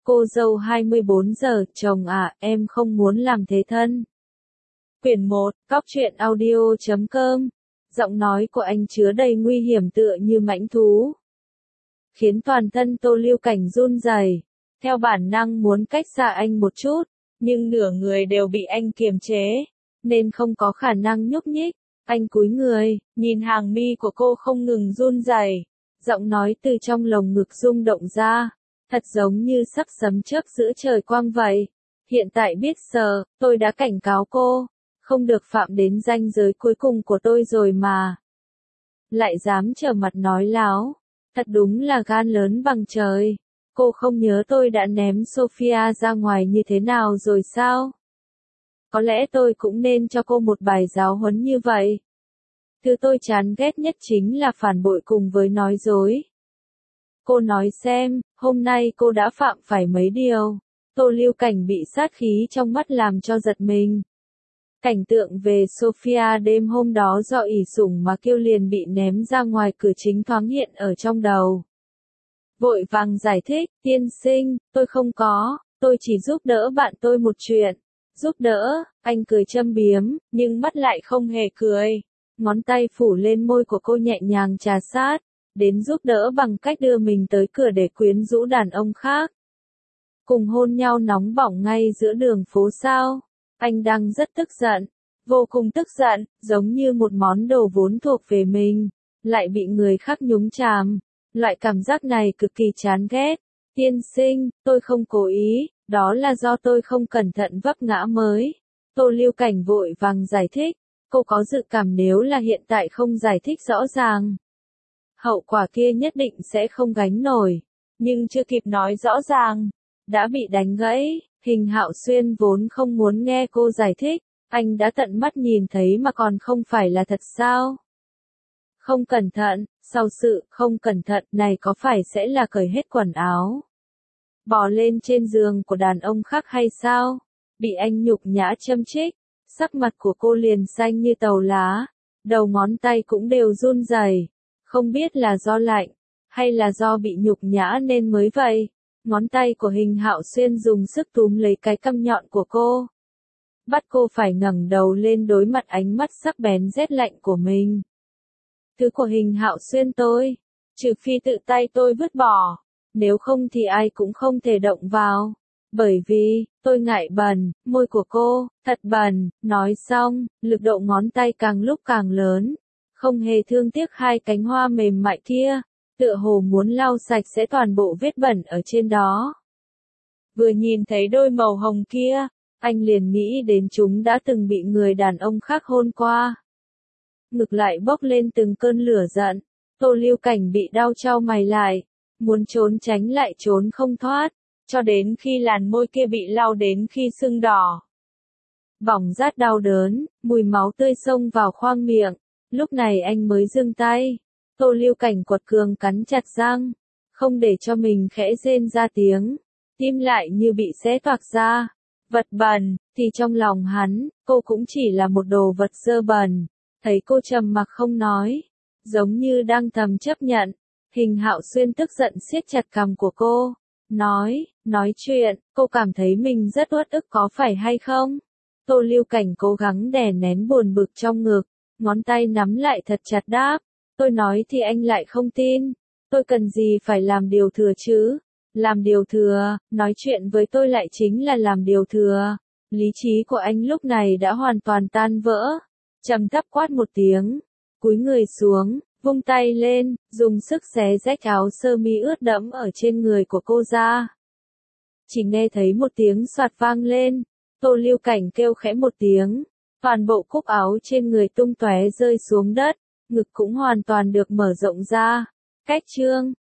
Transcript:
Cô dâu 24 giờ, chồng à, em không muốn làm thế thân. Quyển 1, Cóc truyện audio.com. Giọng nói của anh chứa đầy nguy hiểm tựa như mãnh thú, khiến toàn thân Tô Lưu Cảnh run rẩy, theo bản năng muốn cách xa anh một chút, nhưng nửa người đều bị anh kiềm chế, nên không có khả năng nhúc nhích. Anh cúi người, nhìn hàng mi của cô không ngừng run rẩy, giọng nói từ trong lồng ngực rung động ra, thật giống như sắp sấm chớp giữa trời quang vậy. Hiện tại biết giờ, tôi đã cảnh cáo cô, không được phạm đến ranh giới cuối cùng của tôi rồi mà. Lại dám trở mặt nói láo, thật đúng là gan lớn bằng trời. Cô không nhớ tôi đã ném Sophia ra ngoài như thế nào rồi sao? Có lẽ tôi cũng nên cho cô một bài giáo huấn như vậy. Thứ tôi chán ghét nhất chính là phản bội cùng với nói dối. Cô nói xem, hôm nay cô đã phạm phải mấy điều. Tô Lưu Cảnh bị sát khí trong mắt làm cho giật mình. Cảnh tượng về Sophia đêm hôm đó do ỷ sủng mà kêu liền bị ném ra ngoài cửa chính thoáng hiện ở trong đầu. Vội vàng giải thích, tiên sinh, tôi không có, tôi chỉ giúp đỡ bạn tôi một chuyện. Giúp đỡ, anh cười châm biếm, nhưng mắt lại không hề cười. Ngón tay phủ lên môi của cô nhẹ nhàng trà sát, đến giúp đỡ bằng cách đưa mình tới cửa để quyến rũ đàn ông khác. Cùng hôn nhau nóng bỏng ngay giữa đường phố sao? Anh đang rất tức giận, vô cùng tức giận, giống như một món đồ vốn thuộc về mình, lại bị người khác nhúng chàm. Loại cảm giác này cực kỳ chán ghét. Tiên sinh, tôi không cố ý, đó là do tôi không cẩn thận vấp ngã mới. Tô Lưu Cảnh vội vàng giải thích, cô có dự cảm nếu là hiện tại không giải thích rõ ràng, hậu quả kia nhất định sẽ không gánh nổi. Nhưng chưa kịp nói rõ ràng, đã bị đánh gãy. Hình Hạo Xuyên vốn không muốn nghe cô giải thích, anh đã tận mắt nhìn thấy mà còn không phải là thật sao? Không cẩn thận, sau sự không cẩn thận này có phải sẽ là cởi hết quần áo, bò lên trên giường của đàn ông khác hay sao? Bị anh nhục nhã châm chích, sắc mặt của cô liền xanh như tàu lá, đầu ngón tay cũng đều run rẩy, không biết là do lạnh, hay là do bị nhục nhã nên mới vậy. Ngón tay của Hình Hạo Xuyên dùng sức túm lấy cái cằm nhọn của cô, bắt cô phải ngẩng đầu lên đối mặt ánh mắt sắc bén rét lạnh của mình. Thứ của Hình Hạo Xuyên tôi, trừ phi tự tay tôi vứt bỏ, nếu không thì ai cũng không thể động vào. Bởi vì, tôi ngại bẩn, môi của cô, thật bẩn. Nói xong, lực độ ngón tay càng lúc càng lớn, không hề thương tiếc hai cánh hoa mềm mại kia, tựa hồ muốn lau sạch sẽ toàn bộ vết bẩn ở trên đó. Vừa nhìn thấy đôi màu hồng kia, anh liền nghĩ đến chúng đã từng bị người đàn ông khác hôn qua. Ngực lại bốc lên từng cơn lửa giận. Tô Lưu Cảnh bị đau chau mày lại, muốn trốn tránh lại trốn không thoát, cho đến khi làn môi kia bị lau đến khi sưng đỏ. Bỏng rát đau đớn, mùi máu tươi xông vào khoang miệng, lúc này anh mới dừng tay. Tô Lưu Cảnh quật cường cắn chặt răng, không để cho mình khẽ rên ra tiếng, tim lại như bị xé toạc ra. Vật bẩn, thì trong lòng hắn, cô cũng chỉ là một đồ vật dơ bẩn. Thấy cô trầm mặc không nói, giống như đang thầm chấp nhận, Hình Hạo Xuyên tức giận siết chặt cằm của cô, nói chuyện, cô cảm thấy mình rất uất ức có phải hay không? Tô Lưu Cảnh cố gắng đè nén buồn bực trong ngực, ngón tay nắm lại thật chặt đáp, tôi nói thì anh lại không tin, tôi cần gì phải làm điều thừa chứ? Làm điều thừa, nói chuyện với tôi lại chính là làm điều thừa. Lý trí của anh lúc này đã hoàn toàn tan vỡ. Trầm thấp quát một tiếng, cúi người xuống, vung tay lên, dùng sức xé rách áo sơ mi ướt đẫm ở trên người của cô ra. Chỉ nghe thấy một tiếng xoạt vang lên, Tô Lưu Cảnh kêu khẽ một tiếng, toàn bộ cúc áo trên người tung tóe rơi xuống đất, ngực cũng hoàn toàn được mở rộng ra. Cách chương